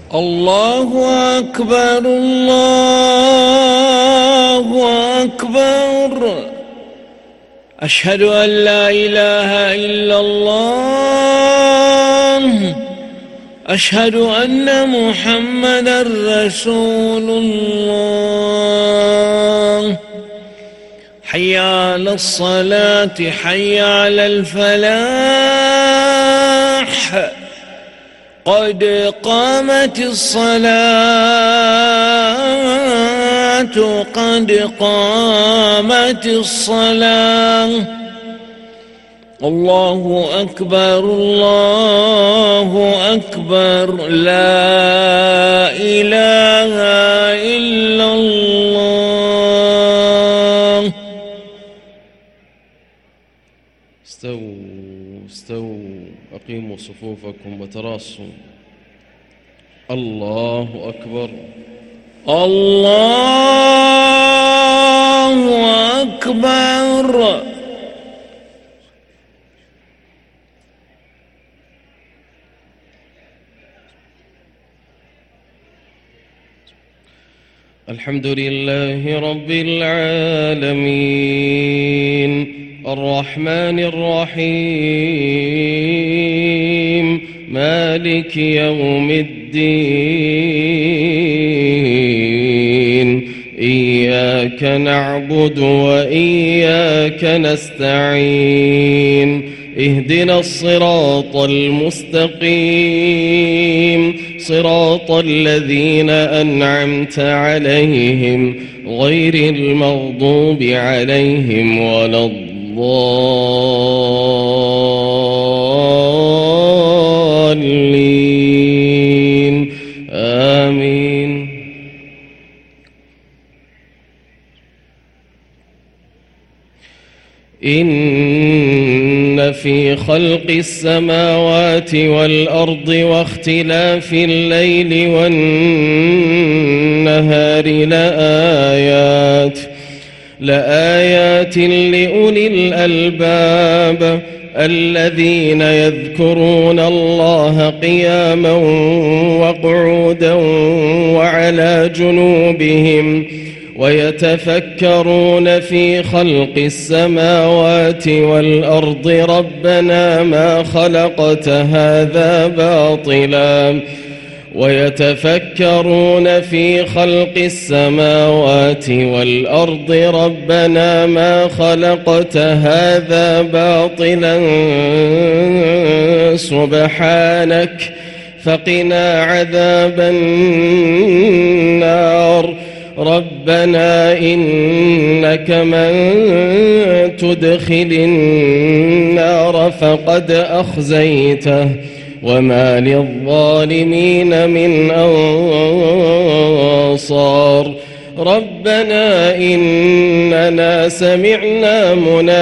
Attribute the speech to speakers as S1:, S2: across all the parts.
S1: الله أكبر الله أكبر. أشهد أن لا إله إلا الله. أشهد أن محمدًا رسول الله. حي على الصلاة حي على الفلاح. قد قامت الصلاة قد قامت الصلاة. الله أكبر الله أكبر. لا إله إلا الله.
S2: استووا أقيموا صفوفكم وتراصوا. الله أكبر
S1: الله أكبر.
S2: الحمد لله رب العالمين الرحمن الرحيم مالك يوم الدين. إياك نعبد وإياك نستعين. اهدنا الصراط المستقيم صراط الذين أنعمت عليهم غير المغضوب عليهم ولا الضالين. آمين. إن في خلق السماوات والأرض واختلاف الليل والنهار لآيات لأولي الألباب الذين يذكرون الله قياما وقعودا وعلى جنوبهم ويتفكرون في خلق السماوات والأرض ربنا ما خلقت هذا باطلا ويتفكرون في خلق السماوات والأرض ربنا ما خلقت هذا باطلا سبحانك فقنا عذاب النار. ربنا إنك من تدخل النار فقد أخزيته وما للظالمين من أنصار. ربنا إننا سمعنا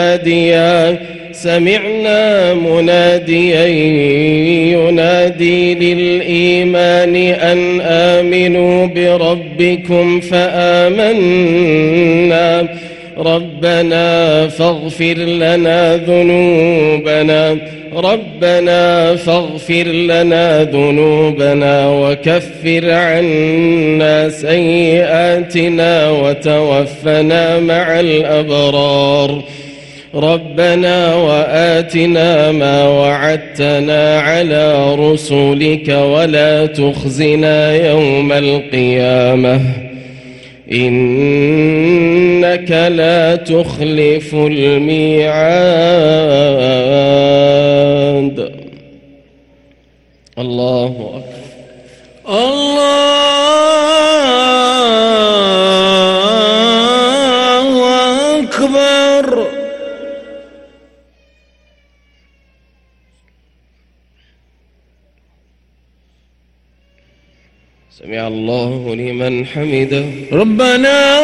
S2: مناديا ينادي للإيمان أن آمنوا بربكم فآمنا. ربنا فاغفر لنا ذنوبنا وكفر عنا سيئاتنا وتوفنا مع الأبرار. ربنا وآتنا ما وعدتنا على رسلك ولا تخزنا يوم القيامة إنك لا تخلف الميعاد. الله أكبر
S1: الله أكبر.
S2: سمع الله لمن حمده.
S1: ربنا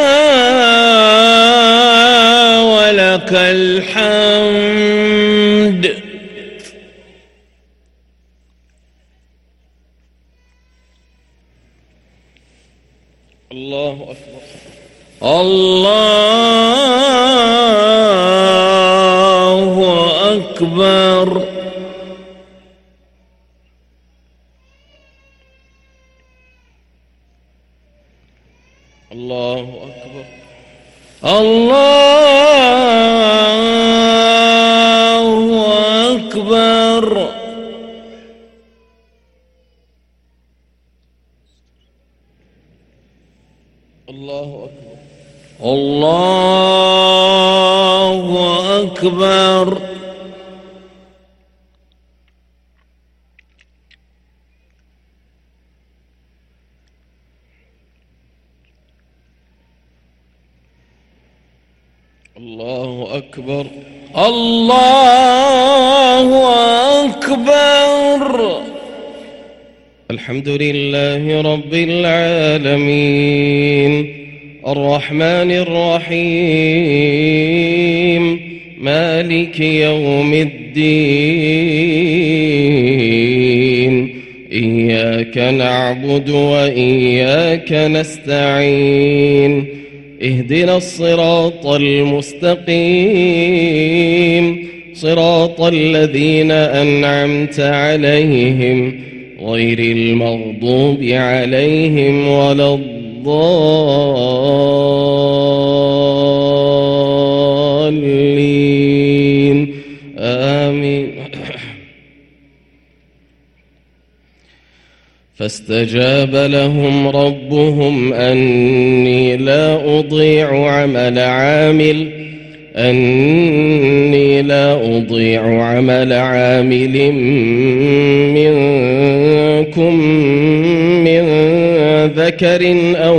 S1: ولك الحمد.
S2: الله أكبر
S1: الله أكبر.
S2: الله أكبر.
S1: الله أكبر.
S2: الله أكبر.
S1: الله أكبر.
S2: الله أكبر.
S1: الله أكبر.
S2: الحمد لله رب العالمين الرحمن الرحيم مالك يوم الدين إياك نعبد وإياك نستعين اهدنا الصراط المستقيم صراط الذين أنعمت عليهم غير المغضوب عليهم ولا الضالين آمين. فاستجاب لهم ربهم أني لا أضيع عمل عامل منكم من ذكر أو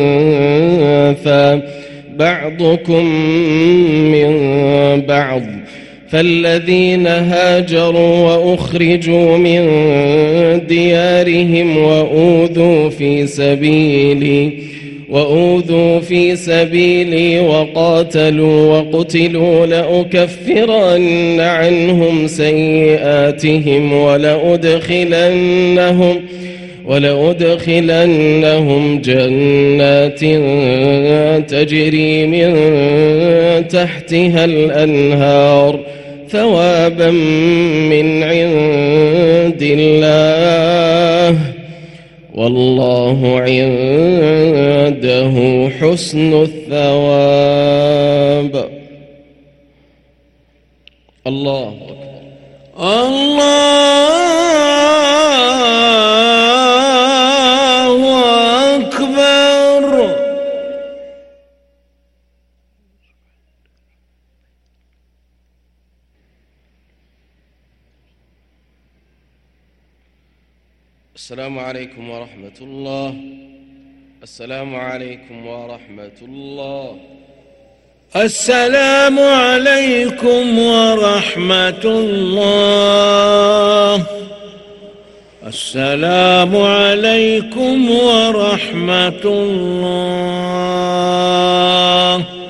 S2: أنثى بعضكم من بعض فالذين هاجروا وأخرجوا من ديارهم وأوذوا في سبيلي وقاتلوا وقتلوا لأكفرن عنهم سيئاتهم ولأدخلنهم جنات تجري من تحتها الأنهار ثوابا من عند الله والله عنده حسن الثواب. الله أكبر.
S1: الله أكبر.
S2: السلام عليكم ورحمة الله. السلام عليكم ورحمة الله.
S1: السلام عليكم ورحمة الله. السلام عليكم ورحمة الله.